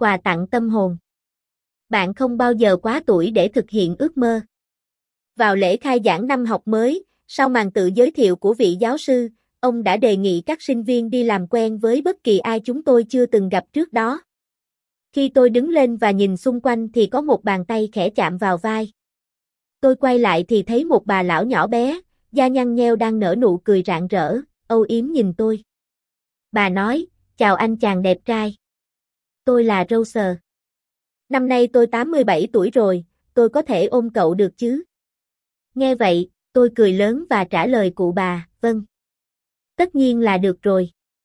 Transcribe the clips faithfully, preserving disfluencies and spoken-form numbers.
Quà tặng tâm hồn. Bạn không bao giờ quá tuổi để thực hiện ước mơ. Vào lễ khai giảng năm học mới, sau màn tự giới thiệu của vị giáo sư, ông đã đề nghị các sinh viên đi làm quen với bất kỳ ai chúng tôi chưa từng gặp trước đó. Khi tôi đứng lên và nhìn xung quanh thì có một bàn tay khẽ chạm vào vai. Tôi quay lại thì thấy một bà lão nhỏ bé, da nhăn nheo đang nở nụ cười rạng rỡ, âu yếm nhìn tôi. Bà nói, chào anh chàng đẹp trai. Tôi là Rose. Năm nay tôi tám mươi bảy tuổi rồi, tôi có thể ôm cậu được chứ? Nghe vậy, tôi cười lớn và trả lời cụ bà, vâng. Tất nhiên là được rồi.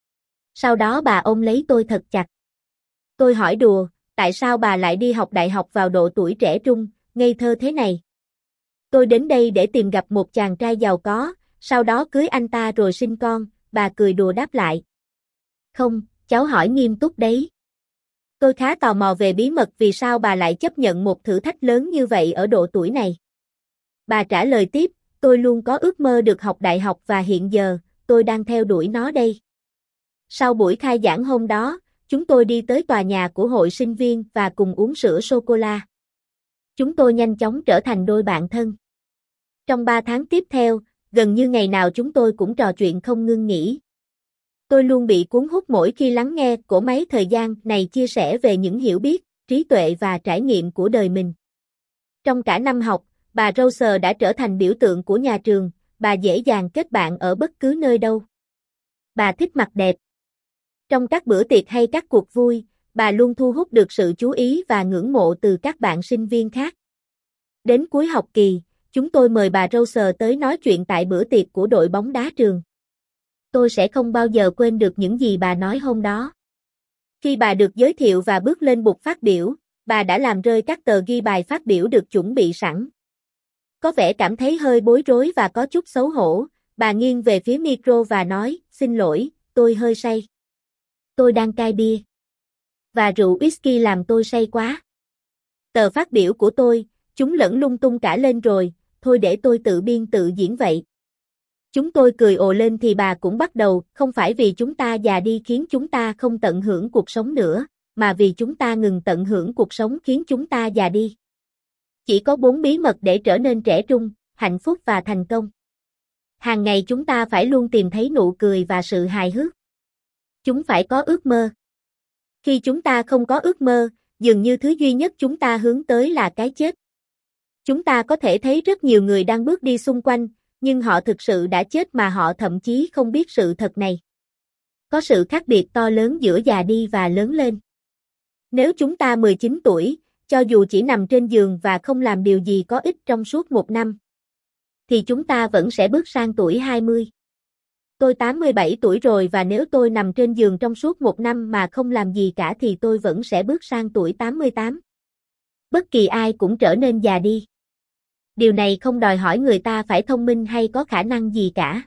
Sau đó bà ôm lấy tôi thật chặt. Tôi hỏi đùa, tại sao bà lại đi học đại học vào độ tuổi trẻ trung, ngây thơ thế này? Tôi đến đây để tìm gặp một chàng trai giàu có, sau đó cưới anh ta rồi sinh con, bà cười đùa đáp lại. Không, cháu hỏi nghiêm túc đấy. Tôi khá tò mò về bí mật vì sao bà lại chấp nhận một thử thách lớn như vậy ở độ tuổi này. Bà trả lời tiếp, tôi luôn có ước mơ được học đại học và hiện giờ, tôi đang theo đuổi nó đây. Sau buổi khai giảng hôm đó, chúng tôi đi tới tòa nhà của hội sinh viên và cùng uống sữa sô-cô-la. Chúng tôi nhanh chóng trở thành đôi bạn thân. Trong ba tháng tiếp theo, gần như ngày nào chúng tôi cũng trò chuyện không ngưng nghỉ. Tôi luôn bị cuốn hút mỗi khi lắng nghe cỗ máy thời gian này chia sẻ về những hiểu biết, trí tuệ và trải nghiệm của đời mình. Trong cả năm học, bà Rose đã trở thành biểu tượng của nhà trường, bà dễ dàng kết bạn ở bất cứ nơi đâu. Bà thích mặc đẹp. Trong các bữa tiệc hay các cuộc vui, bà luôn thu hút được sự chú ý và ngưỡng mộ từ các bạn sinh viên khác. Đến cuối học kỳ, chúng tôi mời bà Rose tới nói chuyện tại bữa tiệc của đội bóng đá trường. Tôi sẽ không bao giờ quên được những gì bà nói hôm đó. Khi bà được giới thiệu và bước lên bục phát biểu, bà đã làm rơi các tờ ghi bài phát biểu được chuẩn bị sẵn. Có vẻ cảm thấy hơi bối rối và có chút xấu hổ, bà nghiêng về phía micro và nói, xin lỗi, tôi hơi say. Tôi đang cai bia. Và rượu whisky làm tôi say quá. Tờ phát biểu của tôi, chúng lẫn lung tung cả lên rồi, thôi để tôi tự biên tự diễn vậy. Chúng tôi cười ồ lên thì bà cũng bắt đầu, không phải vì chúng ta già đi khiến chúng ta không tận hưởng cuộc sống nữa, mà vì chúng ta ngừng tận hưởng cuộc sống khiến chúng ta già đi. Chỉ có bốn bí mật để trở nên trẻ trung, hạnh phúc và thành công. Hàng ngày chúng ta phải luôn tìm thấy nụ cười và sự hài hước. Chúng phải có ước mơ. Khi chúng ta không có ước mơ, dường như thứ duy nhất chúng ta hướng tới là cái chết. Chúng ta có thể thấy rất nhiều người đang bước đi xung quanh, nhưng họ thực sự đã chết mà họ thậm chí không biết sự thật này. Có sự khác biệt to lớn giữa già đi và lớn lên. Nếu chúng ta mười chín tuổi, cho dù chỉ nằm trên giường và không làm điều gì có ích trong suốt một năm, thì chúng ta vẫn sẽ bước sang tuổi hai mươi. Tôi tám mươi bảy tuổi rồi và nếu tôi nằm trên giường trong suốt một năm mà không làm gì cả thì tôi vẫn sẽ bước sang tuổi tám mươi tám. Bất kỳ ai cũng trở nên già đi. Điều này không đòi hỏi người ta phải thông minh hay có khả năng gì cả.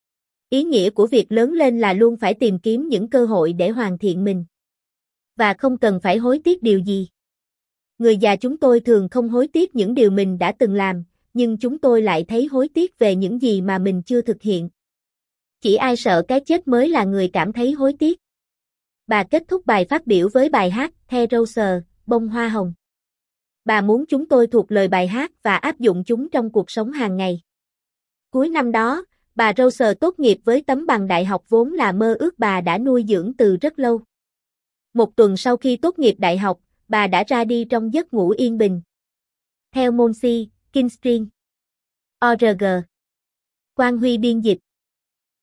Ý nghĩa của việc lớn lên là luôn phải tìm kiếm những cơ hội để hoàn thiện mình. Và không cần phải hối tiếc điều gì. Người già chúng tôi thường không hối tiếc những điều mình đã từng làm, nhưng chúng tôi lại thấy hối tiếc về những gì mà mình chưa thực hiện. Chỉ ai sợ cái chết mới là người cảm thấy hối tiếc. Bà kết thúc bài phát biểu với bài hát The Rose, bông hoa hồng. Bà muốn chúng tôi thuộc lời bài hát và áp dụng chúng trong cuộc sống hàng ngày. Cuối năm đó, bà Rose tốt nghiệp với tấm bằng đại học vốn là mơ ước bà đã nuôi dưỡng từ rất lâu. Một tuần sau khi tốt nghiệp đại học, bà đã ra đi trong giấc ngủ yên bình. Theo Monsi, Kingstream. o rờ giê. Quang Huy biên dịch.